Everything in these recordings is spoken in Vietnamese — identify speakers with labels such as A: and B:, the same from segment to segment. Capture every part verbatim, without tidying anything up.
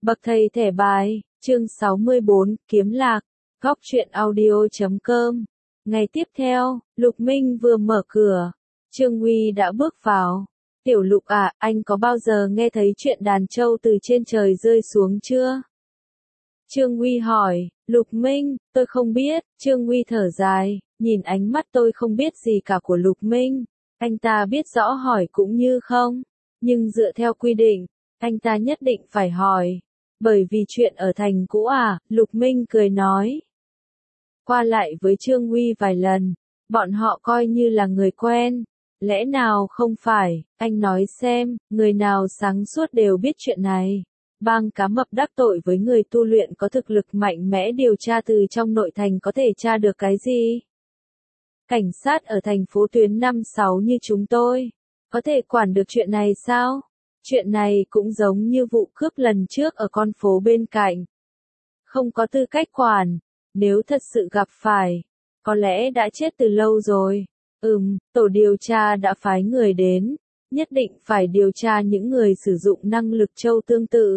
A: Bậc thầy thẻ bài, chương sáu mươi bốn, kiếm lạc, góc truyện audio chấm com. Ngày tiếp theo, Lục Minh vừa mở cửa, Trương Huy đã bước vào. Tiểu Lục à, anh có bao giờ nghe thấy chuyện đàn trâu từ trên trời rơi xuống chưa? Trương Huy hỏi. Lục Minh, tôi không biết. Trương Huy thở dài, nhìn ánh mắt tôi không biết gì cả của Lục Minh. Anh ta biết rõ hỏi cũng như không. Nhưng dựa theo quy định, anh ta nhất định phải hỏi. Bởi vì chuyện ở thành cũ à, Lục Minh cười nói. Qua lại với Trương Huy vài lần, bọn họ coi như là người quen. Lẽ nào không phải, anh nói xem, người nào sáng suốt đều biết chuyện này. Bang cá mập đắc tội với người tu luyện có thực lực mạnh mẽ điều tra từ trong nội thành có thể tra được cái gì? Cảnh sát ở thành phố tuyến năm sáu như chúng tôi, có thể quản được chuyện này sao? Chuyện này cũng giống như vụ cướp lần trước ở con phố bên cạnh. Không có tư cách quản, nếu thật sự gặp phải, có lẽ đã chết từ lâu rồi. Ừm, tổ điều tra đã phái người đến, nhất định phải điều tra những người sử dụng năng lực châu tương tự.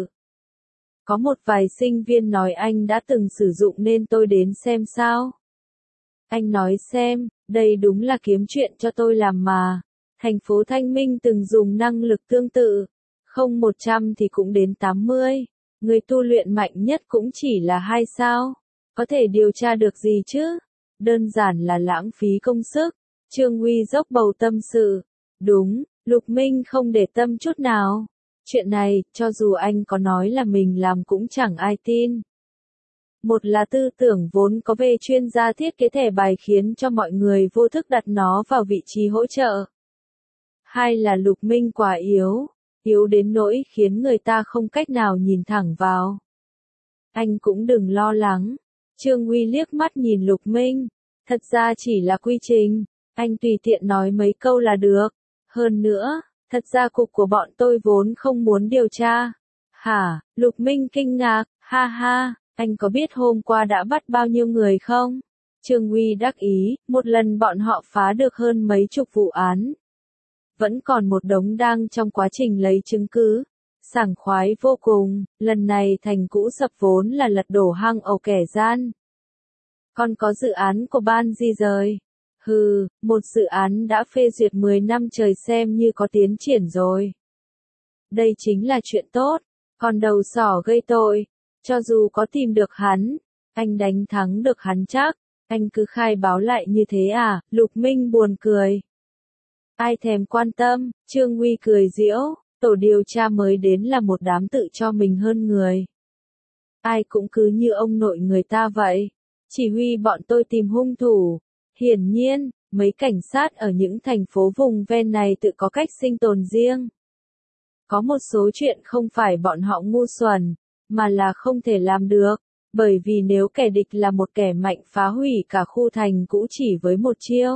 A: Có một vài sinh viên nói anh đã từng sử dụng nên tôi đến xem sao. Anh nói xem, đây đúng là kiếm chuyện cho tôi làm mà. Thành phố Thanh Minh từng dùng năng lực tương tự, không một trăm thì cũng đến tám mươi. Người tu luyện mạnh nhất cũng chỉ là hai sao. Có thể điều tra được gì chứ? Đơn giản là lãng phí công sức. Trương Huy dốc bầu tâm sự. Đúng, Lục Minh không để tâm chút nào. Chuyện này, cho dù anh có nói là mình làm cũng chẳng ai tin. Một là tư tưởng vốn có về chuyên gia thiết kế thẻ bài khiến cho mọi người vô thức đặt nó vào vị trí hỗ trợ. Hai là Lục Minh quá yếu, yếu đến nỗi khiến người ta không cách nào nhìn thẳng vào. Anh cũng đừng lo lắng. Trương Huy liếc mắt nhìn Lục Minh. Thật ra chỉ là quy trình, anh tùy tiện nói mấy câu là được. Hơn nữa, thật ra cục của bọn tôi vốn không muốn điều tra. Hả? Lục Minh kinh ngạc, ha ha, anh có biết hôm qua đã bắt bao nhiêu người không? Trương Huy đắc ý, một lần bọn họ phá được hơn mấy chục vụ án. Vẫn còn một đống đang trong quá trình lấy chứng cứ. Sảng khoái vô cùng, lần này thành cũ sập vốn là lật đổ hang ổ kẻ gian. Còn có dự án của ban di rời. Hừ, một dự án đã phê duyệt mười năm trời xem như có tiến triển rồi. Đây chính là chuyện tốt, còn đầu sỏ gây tội. Cho dù có tìm được hắn, anh đánh thắng được hắn chắc, anh cứ khai báo lại như thế à, Lục Minh buồn cười. Ai thèm quan tâm, Trương Huy cười giễu, tổ điều tra mới đến là một đám tự cho mình hơn người. Ai cũng cứ như ông nội người ta vậy, chỉ huy bọn tôi tìm hung thủ. Hiển nhiên, mấy cảnh sát ở những thành phố vùng ven này tự có cách sinh tồn riêng. Có một số chuyện không phải bọn họ ngu xuẩn, mà là không thể làm được, bởi vì nếu kẻ địch là một kẻ mạnh phá hủy cả khu thành cũ chỉ với một chiêu.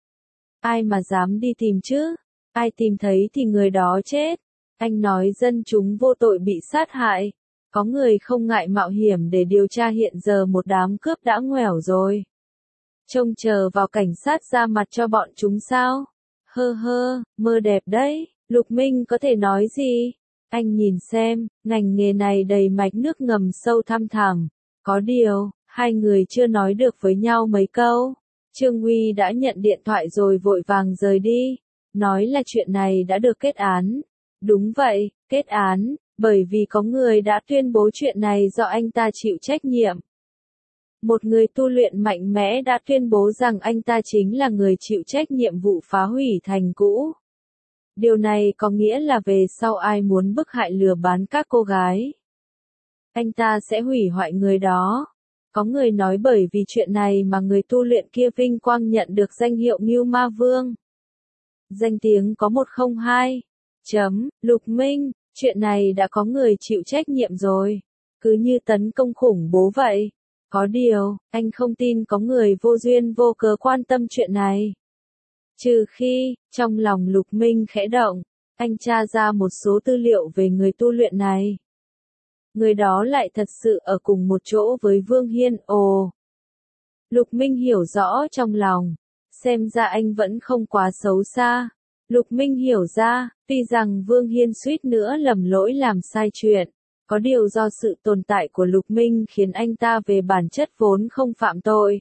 A: Ai mà dám đi tìm chứ? Ai tìm thấy thì người đó chết. Anh nói dân chúng vô tội bị sát hại. Có người không ngại mạo hiểm để điều tra hiện giờ một đám cướp đã ngoẻo rồi. Trông chờ vào cảnh sát ra mặt cho bọn chúng sao? Hơ hơ, mơ đẹp đấy, Lục Minh có thể nói gì? Anh nhìn xem, ngành nghề này đầy mạch nước ngầm sâu thăm thẳm. Có điều, hai người chưa nói được với nhau mấy câu. Trương Huy đã nhận điện thoại rồi vội vàng rời đi. Nói là chuyện này đã được kết án. Đúng vậy, kết án, bởi vì có người đã tuyên bố chuyện này do anh ta chịu trách nhiệm. Một người tu luyện mạnh mẽ đã tuyên bố rằng anh ta chính là người chịu trách nhiệm vụ phá hủy thành cũ. Điều này có nghĩa là về sau ai muốn bức hại lừa bán các cô gái, anh ta sẽ hủy hoại người đó. Có người nói bởi vì chuyện này mà người tu luyện kia vinh quang nhận được danh hiệu Ngưu Ma Vương. Danh tiếng có một không hai. Chấm, Lục Minh, chuyện này đã có người chịu trách nhiệm rồi. Cứ như tấn công khủng bố vậy. Có điều, anh không tin có người vô duyên vô cớ quan tâm chuyện này. Trừ khi, trong lòng Lục Minh khẽ động, anh tra ra một số tư liệu về người tu luyện này. Người đó lại thật sự ở cùng một chỗ với Vương Hiên, ồ. Lục Minh hiểu rõ trong lòng, xem ra anh vẫn không quá xấu xa. Lục Minh hiểu ra, tuy rằng Vương Hiên suýt nữa lầm lỗi làm sai chuyện, Có điều do sự tồn tại của Lục Minh khiến anh ta về bản chất vốn không phạm tội.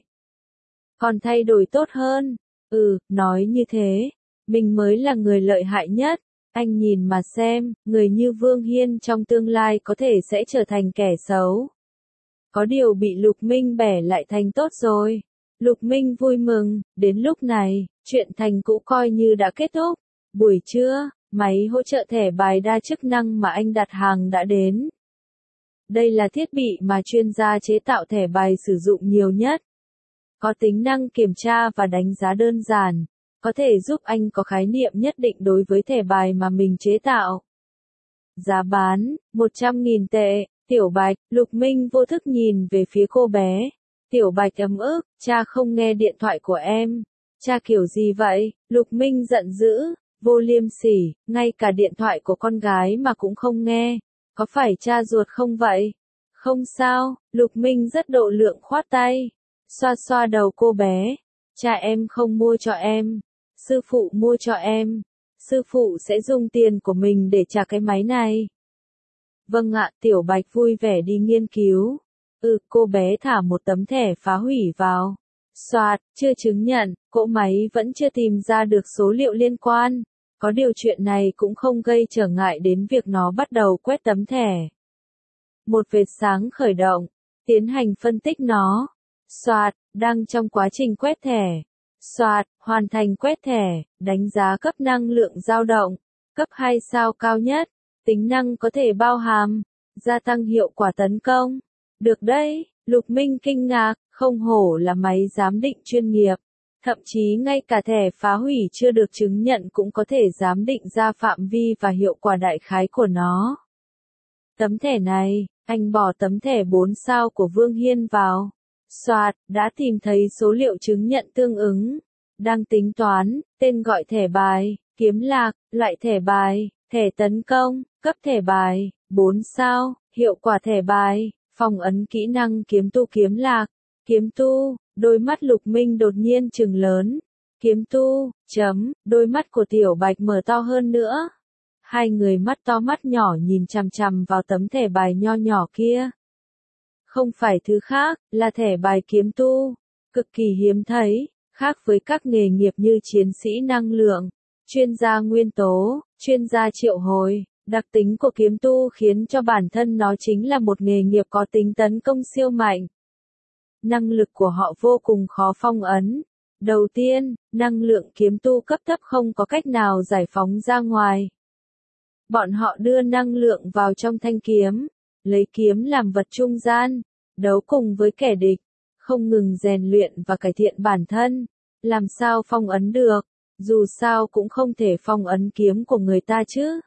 A: Còn thay đổi tốt hơn. Ừ, nói như thế, mình mới là người lợi hại nhất. Anh nhìn mà xem, người như Vương Hiên trong tương lai có thể sẽ trở thành kẻ xấu. Có điều bị Lục Minh bẻ lại thành tốt rồi. Lục Minh vui mừng, đến lúc này, chuyện thành cũ coi như đã kết thúc. Buổi trưa, máy hỗ trợ thẻ bài đa chức năng mà anh đặt hàng đã đến. Đây là thiết bị mà chuyên gia chế tạo thẻ bài sử dụng nhiều nhất. Có tính năng kiểm tra và đánh giá đơn giản, có thể giúp anh có khái niệm nhất định đối với thẻ bài mà mình chế tạo. Giá bán, một trăm nghìn tệ, Tiểu Bạch, Lục Minh vô thức nhìn về phía cô bé. Tiểu Bạch ấm ức, cha không nghe điện thoại của em. Cha kiểu gì vậy? Lục Minh giận dữ, vô liêm sỉ, ngay cả điện thoại của con gái mà cũng không nghe. Có phải cha ruột không vậy? Không sao, Lục Minh rất độ lượng khoát tay. Xoa xoa đầu cô bé. Cha em không mua cho em. Sư phụ mua cho em. Sư phụ sẽ dùng tiền của mình để trả cái máy này. Vâng ạ, Tiểu Bạch vui vẻ đi nghiên cứu. Ừ, cô bé thả một tấm thẻ phá hủy vào. Soạt, chưa chứng nhận, cỗ máy vẫn chưa tìm ra được số liệu liên quan. Có điều chuyện này cũng không gây trở ngại đến việc nó bắt đầu quét tấm thẻ. Một vệt sáng khởi động, tiến hành phân tích nó. Soạt, đang trong quá trình quét thẻ. Soạt, hoàn thành quét thẻ, đánh giá cấp năng lượng dao động. Cấp hai sao cao nhất, tính năng có thể bao hàm, gia tăng hiệu quả tấn công. Được đấy, Lục Minh kinh ngạc, không hổ là máy giám định chuyên nghiệp. Thậm chí ngay cả thẻ phá hủy chưa được chứng nhận cũng có thể giám định ra phạm vi và hiệu quả đại khái của nó. Tấm thẻ này, anh bỏ tấm thẻ bốn sao của Vương Hiên vào. Soạt, đã tìm thấy số liệu chứng nhận tương ứng. Đang tính toán, tên gọi thẻ bài, kiếm lạc, loại thẻ bài, thẻ tấn công, cấp thẻ bài, bốn sao, hiệu quả thẻ bài, phong ấn kỹ năng kiếm tu kiếm lạc. Kiếm tu, đôi mắt Lục Minh đột nhiên trừng lớn. Kiếm tu, chấm, đôi mắt của Tiểu Bạch mở to hơn nữa. Hai người mắt to mắt nhỏ nhìn chằm chằm vào tấm thẻ bài nho nhỏ kia. Không phải thứ khác, là thẻ bài kiếm tu. Cực kỳ hiếm thấy, khác với các nghề nghiệp như chiến sĩ năng lượng, chuyên gia nguyên tố, chuyên gia triệu hồi. Đặc tính của kiếm tu khiến cho bản thân nó chính là một nghề nghiệp có tính tấn công siêu mạnh. Năng lực của họ vô cùng khó phong ấn. Đầu tiên, năng lượng kiếm tu cấp thấp không có cách nào giải phóng ra ngoài. Bọn họ đưa năng lượng vào trong thanh kiếm, lấy kiếm làm vật trung gian, đấu cùng với kẻ địch, không ngừng rèn luyện và cải thiện bản thân. Làm sao phong ấn được? Dù sao cũng không thể phong ấn kiếm của người ta chứ.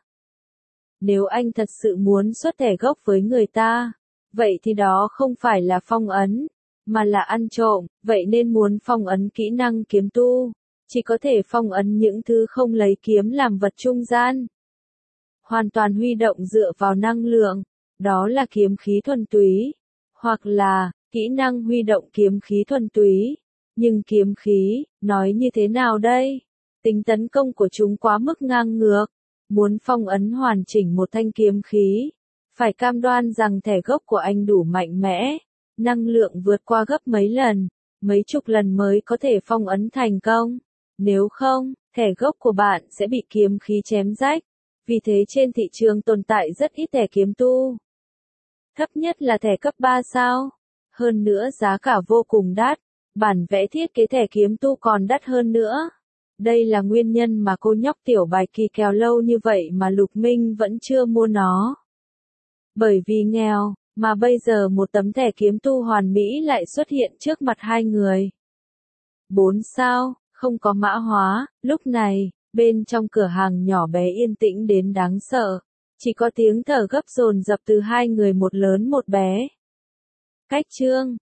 A: Nếu anh thật sự muốn xuất thẻ gốc với người ta, vậy thì đó không phải là phong ấn, mà là ăn trộm. Vậy nên muốn phong ấn kỹ năng kiếm tu, chỉ có thể phong ấn những thứ không lấy kiếm làm vật trung gian. Hoàn toàn huy động dựa vào năng lượng, đó là kiếm khí thuần túy, hoặc là kỹ năng huy động kiếm khí thuần túy. Nhưng kiếm khí, nói như thế nào đây? Tính tấn công của chúng quá mức ngang ngược. Muốn phong ấn hoàn chỉnh một thanh kiếm khí, phải cam đoan rằng thẻ gốc của anh đủ mạnh mẽ, năng lượng vượt qua gấp mấy lần, mấy chục lần mới có thể phong ấn thành công. Nếu không, thẻ gốc của bạn sẽ bị kiếm khí chém rách. Vì thế trên thị trường tồn tại rất ít thẻ kiếm tu. Thấp nhất là thẻ cấp ba sao. Hơn nữa giá cả vô cùng đắt. Bản vẽ thiết kế thẻ kiếm tu còn đắt hơn nữa. Đây là nguyên nhân mà cô nhóc Tiểu Bạch kỳ kèo lâu như vậy mà Lục Minh vẫn chưa mua nó. Bởi vì nghèo, mà bây giờ một tấm thẻ kiếm tu hoàn mỹ lại xuất hiện trước mặt hai người. Bốn sao, không có mã hóa, lúc này, bên trong cửa hàng nhỏ bé yên tĩnh đến đáng sợ. Chỉ có tiếng thở gấp dồn dập từ hai người một lớn một bé. Cách chương